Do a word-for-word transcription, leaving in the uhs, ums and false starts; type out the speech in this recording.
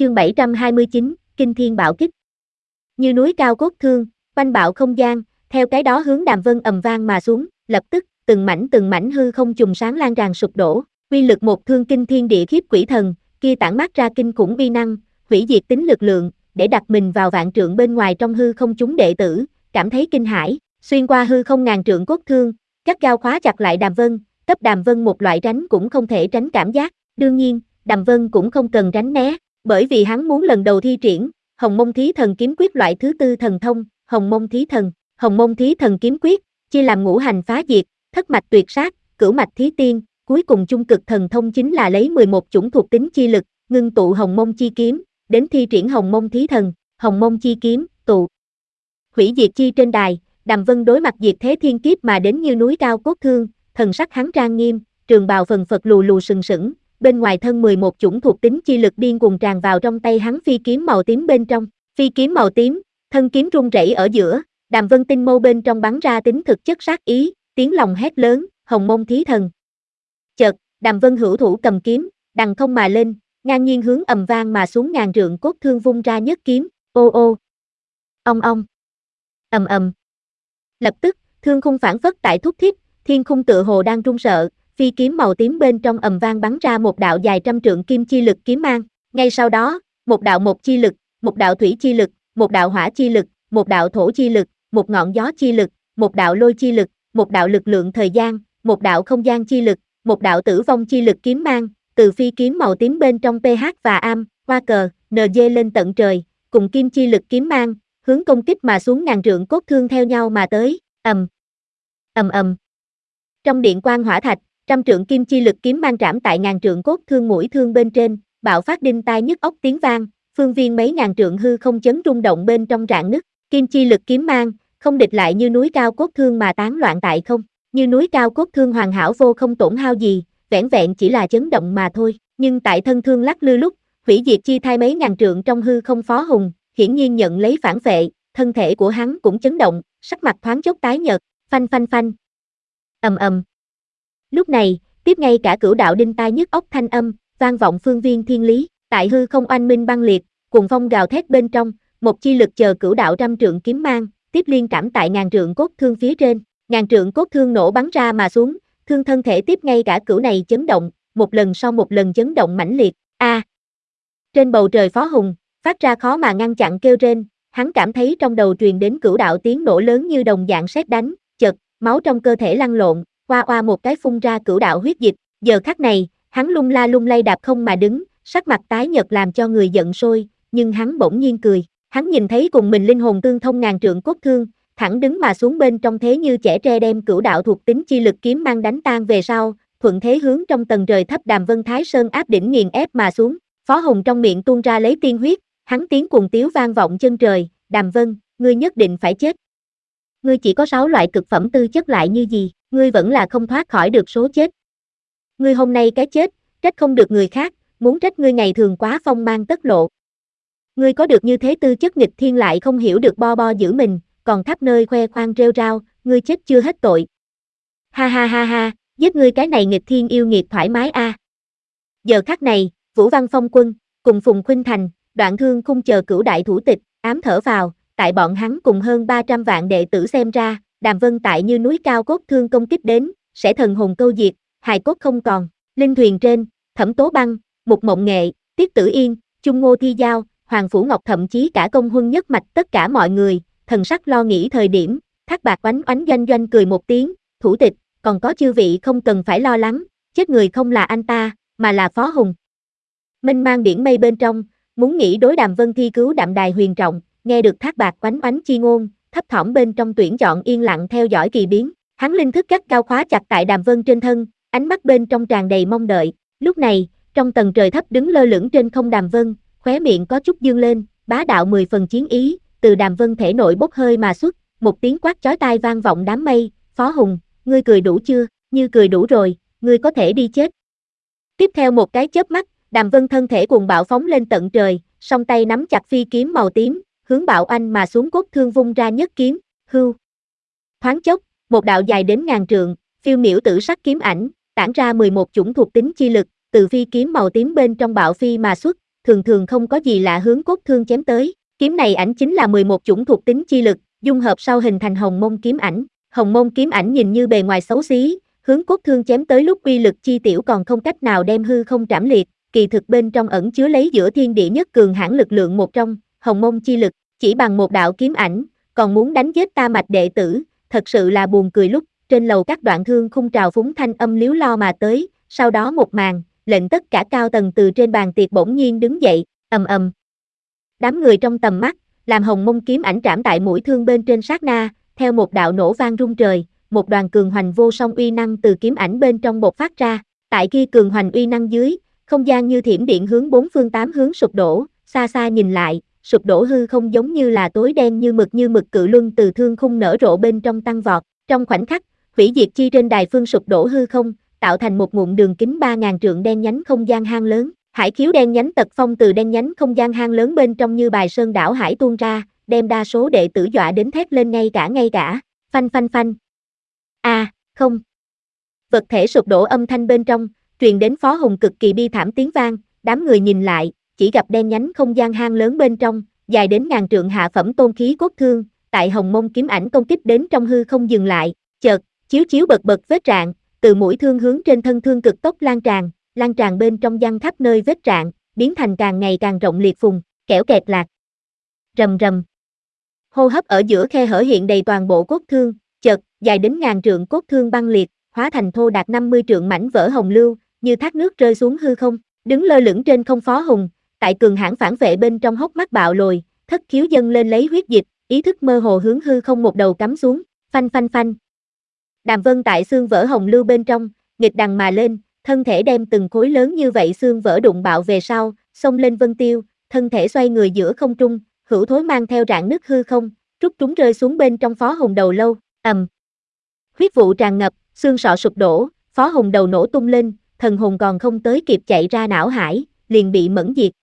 Chương bảy trăm hai mươi chín, Kinh Thiên Bạo Kích. Như núi cao cốt thương, oanh bạo không gian, theo cái đó hướng Đàm Vân ầm vang mà xuống, lập tức, từng mảnh từng mảnh hư không trùng sáng lan tràn sụp đổ, uy lực một thương kinh thiên địa khiếp quỷ thần, kia tản mát ra kinh khủng uy năng, hủy diệt tính lực lượng, để đặt mình vào vạn trượng bên ngoài trong hư không chúng đệ tử, cảm thấy kinh hãi, xuyên qua hư không ngàn trượng cốt thương, gắt gao khóa chặt lại Đàm Vân, cấp Đàm Vân một loại tránh cũng không thể tránh cảm giác, đương nhiên, Đàm Vân cũng không cần tránh né, bởi vì hắn muốn lần đầu thi triển Hồng Mông Thí Thần Kiếm Quyết loại thứ tư thần thông, Hồng Mông Thí Thần, Hồng Mông Thí Thần Kiếm Quyết, chia làm ngũ hành phá diệt, thất mạch tuyệt sát, cửu mạch thí tiên, cuối cùng chung cực thần thông chính là lấy mười một chủng thuộc tính chi lực, ngưng tụ Hồng Mông chi kiếm, đến thi triển Hồng Mông Thí Thần, Hồng Mông chi kiếm, tụ hủy diệt chi trên đài, Đàm Vân đối mặt diệt thế thiên kiếp mà đến như núi cao cốt thương, thần sắc hắn trang nghiêm, trường bào phần phật lù lù sừng sững, bên ngoài thân mười một chủng thuộc tính chi lực điên cuồng tràn vào trong tay hắn phi kiếm màu tím bên trong, phi kiếm màu tím, thân kiếm rung rẩy ở giữa, Đàm Vân tinh mâu bên trong bắn ra tính thực chất sát ý, tiếng lòng hét lớn, Hồng Mông Thí Thần. Chợt, Đàm Vân hữu thủ cầm kiếm, đằng không mà lên, ngang nhiên hướng ầm vang mà xuống ngàn trượng cốt thương vung ra nhất kiếm, ô ô, ong ong, ầm ầm. Lập tức, thương khung phảng phất tại thúc thiết, thiên khung tựa hồ đang run sợ, phi kiếm màu tím bên trong ầm vang bắn ra một đạo dài trăm trượng kim chi lực kiếm mang, ngay sau đó, một đạo một chi lực, một đạo thủy chi lực, một đạo hỏa chi lực, một đạo thổ chi lực, một ngọn gió chi lực, một đạo lôi chi lực, một đạo lực lượng thời gian, một đạo không gian chi lực, một đạo tử vong chi lực kiếm mang, từ phi kiếm màu tím bên trong pH và am, hoa cờ, en giê lên tận trời, cùng kim chi lực kiếm mang, hướng công kích mà xuống ngàn trượng cốt thương theo nhau mà tới, ầm, ầm ầm. Trong điện quang hỏa thạch, trăm trượng kim chi lực kiếm mang trảm tại ngàn trượng cốt thương mũi thương bên trên, bạo phát đinh tai nhức óc tiếng vang, phương viên mấy ngàn trượng hư không chấn rung động bên trong rạn nứt, kim chi lực kiếm mang, không địch lại như núi cao cốt thương mà tán loạn tại không, như núi cao cốt thương hoàn hảo vô không tổn hao gì, vẻn vẹn chỉ là chấn động mà thôi, nhưng tại thân thương lắc lư lúc, hủy diệt chi thai mấy ngàn trượng trong hư không Phó Hùng, hiển nhiên nhận lấy phản phệ, thân thể của hắn cũng chấn động, sắc mặt thoáng chốc tái nhợt, phanh phanh phanh, ầm ầm. Lúc này, tiếp ngay cả cửu đạo đinh tai nhức óc thanh âm, vang vọng phương viên thiên lý, tại hư không oanh minh băng liệt, cuồng phong gào thét bên trong, một chi lực chờ cửu đạo trăm trượng kiếm mang, tiếp liên cảm tại ngàn trượng cốt thương phía trên, ngàn trượng cốt thương nổ bắn ra mà xuống, thương thân thể tiếp ngay cả cửu này chấn động, một lần sau một lần chấn động mãnh liệt, a. À. Trên bầu trời Phó Hùng, phát ra khó mà ngăn chặn kêu rên, hắn cảm thấy trong đầu truyền đến cửu đạo tiếng nổ lớn như đồng dạng sét đánh, chợt, máu trong cơ thể lăn lộn, oa oa một cái phun ra cửu đạo huyết dịch, giờ khắc này, hắn lung la lung lay đạp không mà đứng, sắc mặt tái nhợt làm cho người giận sôi, nhưng hắn bỗng nhiên cười, hắn nhìn thấy cùng mình linh hồn tương thông ngàn trượng cốt thương, thẳng đứng mà xuống bên trong thế như chẻ tre đem cửu đạo thuộc tính chi lực kiếm mang đánh tan về sau, thuận thế hướng trong tầng trời thấp Đàm Vân Thái Sơn áp đỉnh nghiền ép mà xuống, Phó Hùng trong miệng tuôn ra lấy tiên huyết, hắn tiếng cuồng tiếu vang vọng chân trời, Đàm Vân, ngươi nhất định phải chết. Ngươi chỉ có sáu loại cực phẩm tư chất lại như gì, ngươi vẫn là không thoát khỏi được số chết. Ngươi hôm nay cái chết, trách không được người khác, muốn trách ngươi ngày thường quá phong mang tất lộ. Ngươi có được như thế tư chất nghịch thiên lại không hiểu được bo bo giữ mình, còn khắp nơi khoe khoang rêu rao, ngươi chết chưa hết tội. Ha ha ha ha, giết ngươi cái này nghịch thiên yêu nghiệt thoải mái a. À. Giờ khắc này, Vũ Văn Phong Quân, cùng Phùng Khuynh Thành, Đoạn Thương Khung chờ cửu đại thủ tịch, ám thở vào, tại bọn hắn cùng hơn ba trăm vạn đệ tử xem ra, Đàm Vân tại như núi cao cốt thương công kích đến, sẽ thần hồn câu diệt, hài cốt không còn, linh thuyền trên, Thẩm Tố Băng, Mục Mộng Nghệ, Tiết Tử Yên, Chung Ngô Thi Giao, Hoàng Phủ Ngọc thậm chí cả Công Huân Nhất Mạch tất cả mọi người, thần sắc lo nghĩ thời điểm, Thác Bạc oánh oánh doanh doanh cười một tiếng, thủ tịch, còn có chư vị không cần phải lo lắng, chết người không là anh ta, mà là Phó Hùng. Mênh mang biển mây bên trong, muốn nghĩ đối Đàm Vân thi cứu đạm đài huyền trọng, nghe được Thác Bạc oánh oánh chi ngôn, thấp thỏm bên trong tuyển chọn yên lặng theo dõi kỳ biến, hắn linh thức gắt cao khóa chặt tại Đàm Vân trên thân, ánh mắt bên trong tràn đầy mong đợi, lúc này, trong tầng trời thấp đứng lơ lửng trên không Đàm Vân, khóe miệng có chút dương lên, bá đạo mười phần chiến ý, từ Đàm Vân thể nội bốc hơi mà xuất, một tiếng quát chói tai vang vọng đám mây, Phó Hùng, ngươi cười đủ chưa, như cười đủ rồi, ngươi có thể đi chết. Tiếp theo một cái chớp mắt, Đàm Vân thân thể cuồng bạo phóng lên tận trời, song tay nắm chặt phi kiếm màu tím, hướng bạo anh mà xuống cốt thương vung ra nhất kiếm, hưu. Thoáng chốc, một đạo dài đến ngàn trượng, phiêu miểu tử sắc kiếm ảnh, tản ra mười một chủng thuộc tính chi lực, từ phi kiếm màu tím bên trong bạo phi mà xuất, thường thường không có gì lạ hướng cốt thương chém tới. Kiếm này ảnh chính là mười một chủng thuộc tính chi lực, dung hợp sau hình thành hồng môn kiếm ảnh. Hồng môn kiếm ảnh nhìn như bề ngoài xấu xí, hướng cốt thương chém tới lúc uy lực chi tiểu còn không cách nào đem hư không trảm liệt, kỳ thực bên trong ẩn chứa lấy giữa thiên địa nhất cường hãn lực lượng một trong, hồng môn chi lực, chỉ bằng một đạo kiếm ảnh, còn muốn đánh giết ta mạch đệ tử, thật sự là buồn cười. Lúc trên lầu các đoạn thương khung trào phúng thanh âm líu lo mà tới, sau đó một màn, lệnh tất cả cao tầng từ trên bàn tiệc bỗng nhiên đứng dậy, ầm ầm. Đám người trong tầm mắt, làm hồng môn kiếm ảnh trảm tại mũi thương bên trên sát na, theo một đạo nổ vang rung trời, một đoàn cường hoành vô song uy năng từ kiếm ảnh bên trong bộc phát ra, tại kia cường hoành uy năng dưới, không gian như thiểm điện hướng bốn phương tám hướng sụp đổ, xa xa nhìn lại, sụp đổ hư không giống như là tối đen như mực như mực cự luân từ thương khung nở rộ bên trong tăng vọt, trong khoảnh khắc, hủy diệt chi trên đài phương sụp đổ hư không, tạo thành một ngụm đường kính ba ngàn trượng đen nhánh không gian hang lớn, hải khiếu đen nhánh tật phong từ đen nhánh không gian hang lớn bên trong như bài sơn đảo hải tuôn ra, đem đa số đệ tử dọa đến thét lên ngay cả ngay cả, phanh phanh phanh. A, à, không. Vật thể sụp đổ âm thanh bên trong, truyền đến Phó Hùng cực kỳ bi thảm tiếng vang, đám người nhìn lại, chỉ gặp đen nhánh không gian hang lớn bên trong, dài đến ngàn trượng hạ phẩm tôn khí cốt thương, tại hồng môn kiếm ảnh công kích đến trong hư không dừng lại, chợt, chiếu chiếu bật bật vết rạn, từ mũi thương hướng trên thân thương cực tốc lan tràn, lan tràn bên trong văng khắp nơi vết rạn, biến thành càng ngày càng rộng liệt phùng, kẽo kẹt lạc. Rầm rầm. Hô hấp ở giữa khe hở hiện đầy toàn bộ cốt thương, chợt, dài đến ngàn trượng cốt thương băng liệt, hóa thành thô đạt năm mươi trượng mảnh vỡ hồng lưu, như thác nước rơi xuống hư không, đứng lơ lửng trên không Phó Hùng, tại cường hãn phản vệ bên trong hốc mắt bạo lồi, thất khiếu dâng lên lấy huyết dịch, ý thức mơ hồ hướng hư không một đầu cắm xuống, phanh phanh phanh. Đàm Vân tại xương vỡ hồng lưu bên trong, nghịch đằng mà lên, thân thể đem từng khối lớn như vậy xương vỡ đụng bạo về sau, xông lên vân tiêu, thân thể xoay người giữa không trung, hữu thối mang theo rạn nứt hư không, trút trúng rơi xuống bên trong Phó Hùng đầu lâu, ầm. Huyết vụ tràn ngập, xương sọ sụp đổ, Phó Hùng đầu nổ tung lên, thần hồn còn không tới kịp chạy ra não hải, liền bị mẫn diệt,